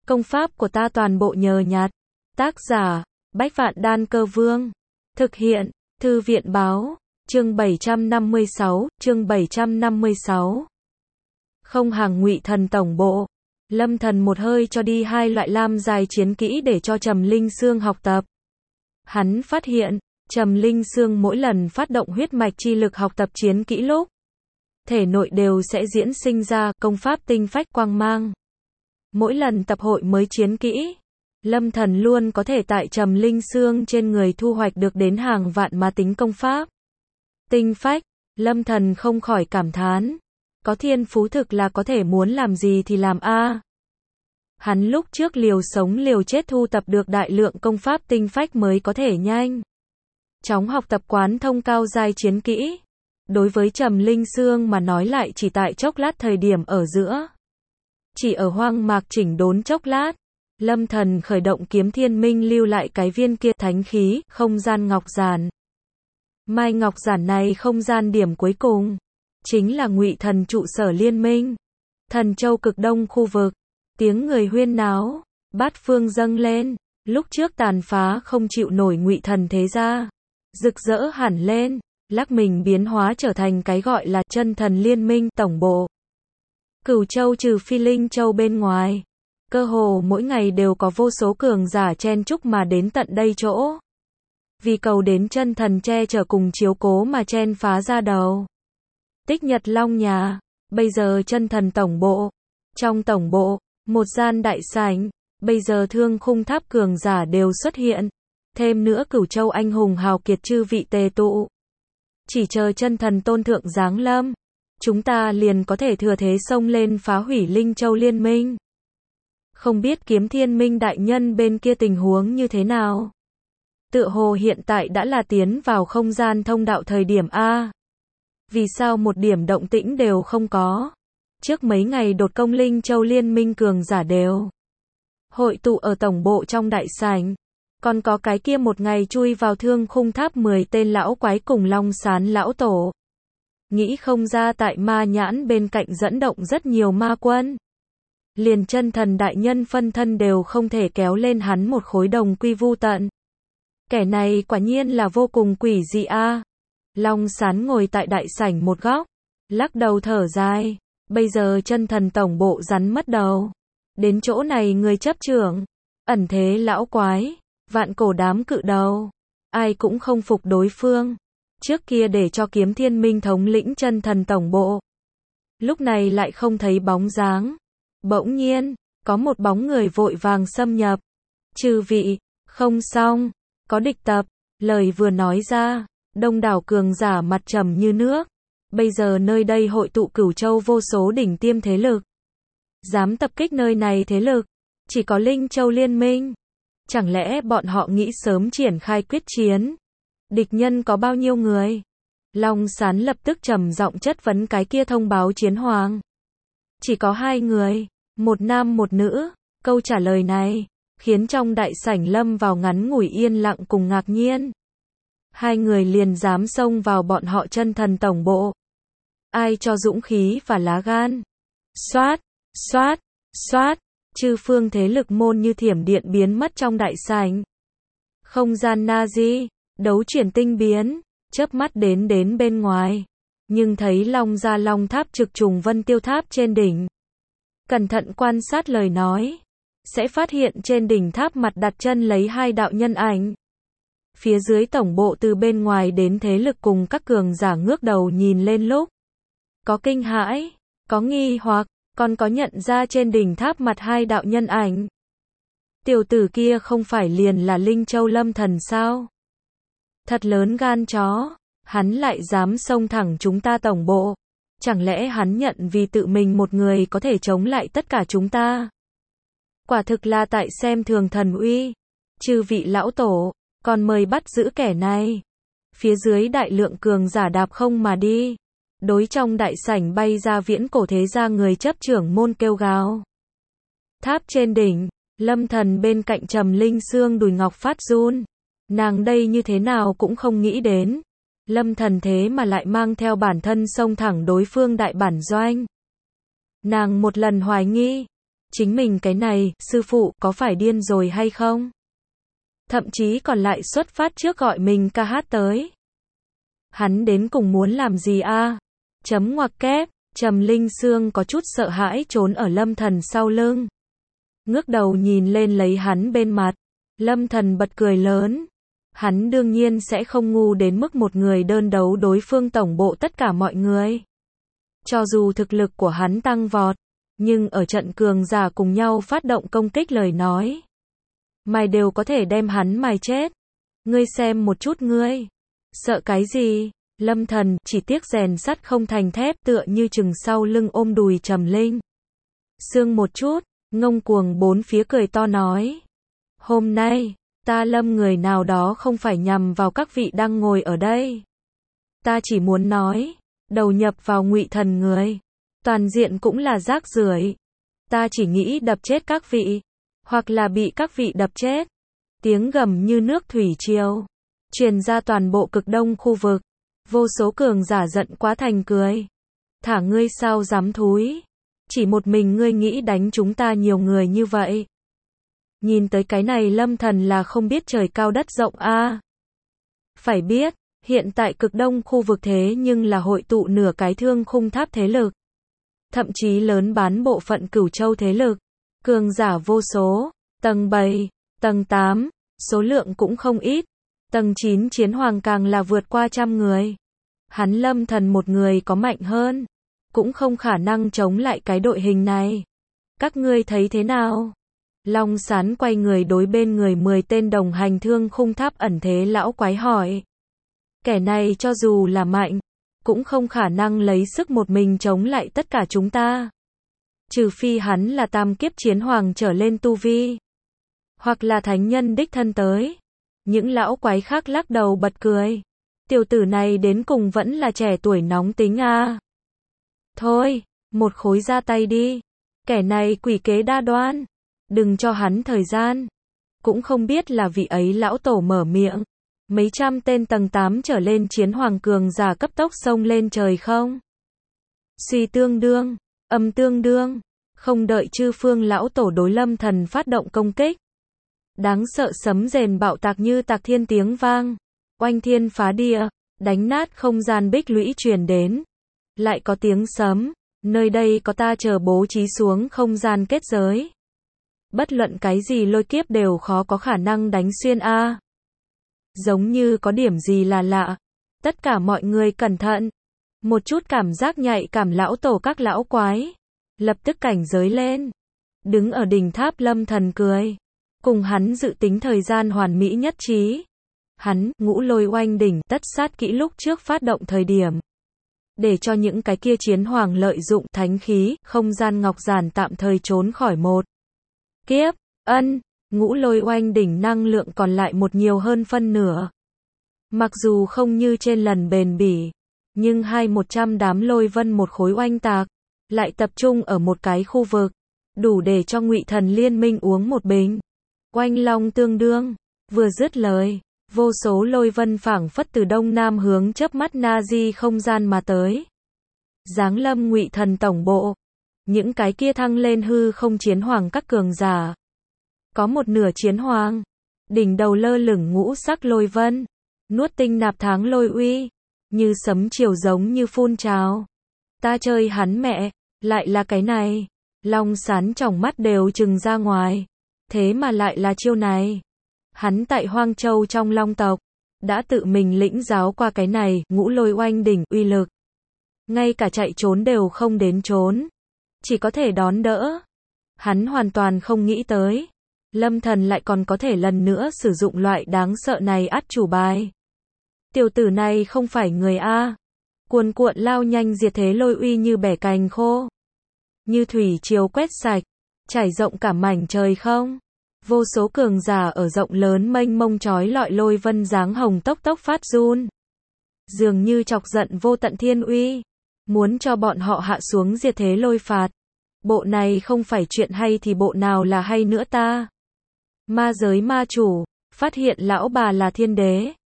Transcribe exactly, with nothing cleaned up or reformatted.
Công pháp của ta toàn bộ nhờ nhặt. Tác giả, Bách Vạn Đan Cơ Vương. Thực hiện, Thư viện Báo. Chương bảy trăm năm mươi sáu, chương bảy trăm năm mươi sáu. Không hàng Ngụy Thần tổng bộ. Lâm Thần một hơi cho đi hai loại lam dài chiến kỹ để cho Trầm Linh Xương học tập. Hắn phát hiện, Trầm Linh Xương mỗi lần phát động huyết mạch chi lực học tập chiến kỹ lúc, thể nội đều sẽ diễn sinh ra công pháp tinh phách quang mang. Mỗi lần tập hội mới chiến kỹ, Lâm Thần luôn có thể tại Trầm Linh Xương trên người thu hoạch được đến hàng vạn mà tính công pháp. Tinh phách, Lâm Thần không khỏi cảm thán. Có thiên phú thực là có thể muốn làm gì thì làm a. Hắn lúc trước liều sống liều chết thu tập được đại lượng công pháp tinh phách mới có thể nhanh chóng học tập quán thông cao giai chiến kỹ. Đối với Trầm Linh Xương mà nói lại chỉ tại chốc lát thời điểm ở giữa. Chỉ ở hoang mạc chỉnh đốn chốc lát, Lâm Thần khởi động kiếm thiên minh lưu lại cái viên kia thánh khí, không gian ngọc giản. Mai ngọc giản này không gian điểm cuối cùng, chính là Ngụy Thần trụ sở liên minh. Thần Châu cực đông khu vực, tiếng người huyên náo, bát phương dâng lên, lúc trước tàn phá không chịu nổi Ngụy Thần thế gia, rực rỡ hẳn lên, lắc mình biến hóa trở thành cái gọi là chân thần liên minh tổng bộ. Cửu Châu trừ Phi Linh Châu bên ngoài, cơ hồ mỗi ngày đều có vô số cường giả chen chúc mà đến tận đây chỗ. Vì cầu đến chân thần che chở cùng chiếu cố mà chen phá ra đầu. Tích Nhật Long nhà, bây giờ chân thần tổng bộ. Trong tổng bộ, một gian đại sảnh, bây giờ thương khung tháp cường giả đều xuất hiện. Thêm nữa Cửu Châu anh hùng hào kiệt chư vị tề tụ. Chỉ chờ chân thần tôn thượng giáng lâm, chúng ta liền có thể thừa thế xông lên phá hủy Linh Châu liên minh. Không biết Kiếm Thiên Minh đại nhân bên kia tình huống như thế nào? Tựa hồ hiện tại đã là tiến vào không gian thông đạo thời điểm A. Vì sao một điểm động tĩnh đều không có? Trước mấy ngày đột công Linh Châu liên minh cường giả đều hội tụ ở tổng bộ trong đại sảnh. Còn có cái kia một ngày chui vào thương khung tháp mười tên lão quái cùng Long Sán lão tổ. Nghĩ không ra tại ma nhãn bên cạnh dẫn động rất nhiều ma quân. Liền chân thần đại nhân phân thân đều không thể kéo lên hắn một khối đồng quy vu tận. Kẻ này quả nhiên là vô cùng quỷ dị a. Long Sán ngồi tại đại sảnh một góc, lắc đầu thở dài. Bây giờ chân thần tổng bộ rắn mất đầu. Đến chỗ này người chấp trưởng, ẩn thế lão quái, vạn cổ đám cự đầu, ai cũng không phục đối phương. Trước kia để cho Kiếm Thiên Minh thống lĩnh chân thần tổng bộ, lúc này lại không thấy bóng dáng. Bỗng nhiên, có một bóng người vội vàng xâm nhập. Chư vị, không xong, có địch tập. Lời vừa nói ra, đông đảo cường giả mặt trầm như nước. Bây giờ nơi đây hội tụ Cửu Châu vô số đỉnh tiêm thế lực. Dám tập kích nơi này thế lực, chỉ có Linh Châu liên minh. Chẳng lẽ bọn họ nghĩ sớm triển khai quyết chiến? Địch nhân có bao nhiêu người? Long Sán lập tức trầm giọng chất vấn cái kia thông báo chiến hoàng. Chỉ có hai người, một nam một nữ. Câu trả lời này khiến trong đại sảnh lâm vào ngắn ngủi yên lặng cùng ngạc nhiên. Hai người liền dám xông vào bọn họ chân thần tổng bộ. Ai cho dũng khí và lá gan? Xoát, xoát, xoát. Chư phương thế lực môn như thiểm điện biến mất trong đại sảnh. Không gian Nazi, đấu chuyển tinh biến, chớp mắt đến đến bên ngoài. Nhưng thấy Long Gia Long Tháp trực trùng Vân Tiêu Tháp trên đỉnh. Cẩn thận quan sát lời nói, sẽ phát hiện trên đỉnh tháp mặt đặt chân lấy hai đạo nhân ảnh. Phía dưới tổng bộ từ bên ngoài đến thế lực cùng các cường giả ngước đầu nhìn lên lúc. Có kinh hãi, có nghi hoặc, còn có nhận ra trên đỉnh tháp mặt hai đạo nhân ảnh. Tiểu tử kia không phải liền là Linh Châu Lâm Thần sao? Thật lớn gan chó, hắn lại dám xông thẳng chúng ta tổng bộ. Chẳng lẽ hắn nhận vì tự mình một người có thể chống lại tất cả chúng ta? Quả thực là tại xem thường thần uy. Chư vị lão tổ, còn mời bắt giữ kẻ này. Phía dưới đại lượng cường giả đạp không mà đi. Đối trong đại sảnh bay ra viễn cổ thế gia người chấp trưởng môn kêu gào. Tháp trên đỉnh, Lâm Thần bên cạnh Trầm Linh Xương đùi ngọc phát run. Nàng đây như thế nào cũng không nghĩ đến. Lâm Thần thế mà lại mang theo bản thân xông thẳng đối phương đại bản doanh. Nàng một lần hoài nghi, chính mình cái này, sư phụ, có phải điên rồi hay không? Thậm chí còn lại xuất phát trước gọi mình ca hát tới. Hắn đến cùng muốn làm gì a? Chấm ngoặc kép, Trầm Linh Sương có chút sợ hãi trốn ở Lâm Thần sau lưng. Ngước đầu nhìn lên lấy hắn bên mặt. Lâm Thần bật cười lớn. Hắn đương nhiên sẽ không ngu đến mức một người đơn đấu đối phương tổng bộ tất cả mọi người. Cho dù thực lực của hắn tăng vọt, nhưng ở trận cường giả cùng nhau phát động công kích lời nói, mày đều có thể đem hắn mài chết. Ngươi xem một chút ngươi. Sợ cái gì? Lâm Thần chỉ tiếc rèn sắt không thành thép, tựa như chừng sau lưng ôm đùi Trầm Linh Sương một chút, ngông cuồng bốn phía cười to nói. Hôm nay, ta Lâm người nào đó không phải nhằm vào các vị đang ngồi ở đây. Ta chỉ muốn nói, đầu nhập vào Ngụy Thần người, toàn diện cũng là rác rưởi. Ta chỉ nghĩ đập chết các vị, hoặc là bị các vị đập chết. Tiếng gầm như nước thủy triều truyền ra toàn bộ cực đông khu vực. Vô số cường giả giận quá thành cười. Thả ngươi sao dám thúi? Chỉ một mình ngươi nghĩ đánh chúng ta nhiều người như vậy. Nhìn tới cái này Lâm Thần là không biết trời cao đất rộng a. À. Phải biết, hiện tại cực đông khu vực thế nhưng là hội tụ nửa cái Thương Khung Tháp thế lực. Thậm chí lớn bán bộ phận Cửu Châu thế lực. Cường giả vô số, tầng bảy, tầng tám, số lượng cũng không ít. Tầng chín chiến hoàng càng là vượt qua trăm người. Hắn Lâm Thần một người có mạnh hơn, cũng không khả năng chống lại cái đội hình này. Các ngươi thấy thế nào? Long Sán quay người đối bên người mười tên đồng hành Thương Khung Tháp ẩn thế lão quái hỏi. Kẻ này cho dù là mạnh, cũng không khả năng lấy sức một mình chống lại tất cả chúng ta. Trừ phi hắn là tam kiếp chiến hoàng trở lên tu vi, hoặc là thánh nhân đích thân tới. Những lão quái khác lắc đầu bật cười. Tiểu tử này đến cùng vẫn là trẻ tuổi nóng tính à. Thôi, một khối ra tay đi. Kẻ này quỷ kế đa đoan. Đừng cho hắn thời gian. Cũng không biết là vị ấy lão tổ mở miệng. Mấy trăm tên tầng tám trở lên chiến hoàng cường giả cấp tốc xông lên trời không. Suy tương đương, âm tương đương. Không đợi chư phương lão tổ đối Lâm Thần phát động công kích. Đáng sợ sấm rền bạo tạc như tạc thiên tiếng vang. Oanh thiên phá địa, đánh nát không gian bích lũy truyền đến. Lại có tiếng sấm, nơi đây có ta chờ bố trí xuống không gian kết giới. Bất luận cái gì lôi kiếp đều khó có khả năng đánh xuyên a. À. Giống như có điểm gì là lạ. Tất cả mọi người cẩn thận. Một chút cảm giác nhạy cảm lão tổ các lão quái. Lập tức cảnh giới lên. Đứng ở đỉnh tháp Lâm Thần cười. Cùng hắn dự tính thời gian hoàn mỹ nhất trí. Hắn, ngũ lôi oanh đỉnh, tất sát kỹ lúc trước phát động thời điểm. Để cho những cái kia chiến hoàng lợi dụng thánh khí, không gian ngọc giản tạm thời trốn khỏi một kiếp, ân, ngũ lôi oanh đỉnh năng lượng còn lại một nhiều hơn phân nửa. Mặc dù không như trên lần bền bỉ, nhưng hai một trăm đám lôi vân một khối oanh tạc, lại tập trung ở một cái khu vực, đủ để cho Ngụy Thần liên minh uống một bình. Oanh long tương đương, vừa dứt lời, vô số lôi vân phảng phất từ đông nam hướng chớp mắt na di không gian mà tới. Giáng lâm Ngụy Thần tổng bộ, những cái kia thăng lên hư không chiến hoàng các cường giả. Có một nửa chiến hoàng, đỉnh đầu lơ lửng ngũ sắc lôi vân, nuốt tinh nạp tháng lôi uy, như sấm chiều giống như phun trào. Ta chơi hắn mẹ, lại là cái này. Long Sán tròng mắt đều trừng ra ngoài. Thế mà lại là chiêu này. Hắn tại Hoang Châu trong Long tộc, đã tự mình lĩnh giáo qua cái này, ngũ lôi oanh đỉnh uy lực. Ngay cả chạy trốn đều không đến trốn. Chỉ có thể đón đỡ. Hắn hoàn toàn không nghĩ tới. Lâm Thần lại còn có thể lần nữa sử dụng loại đáng sợ này át chủ bài. Tiểu tử này không phải người A. Cuồn cuộn lao nhanh diệt thế lôi uy như bẻ cành khô. Như thủy triều quét sạch, trải rộng cả mảnh trời không. Vô số cường giả ở rộng lớn mênh mông chói lọi lôi vân dáng hồng tốc tốc phát run. Dường như chọc giận vô tận thiên uy. Muốn cho bọn họ hạ xuống diệt thế lôi phạt. Bộ này không phải chuyện hay thì bộ nào là hay nữa ta. Ma giới ma chủ, phát hiện lão bà là thiên đế.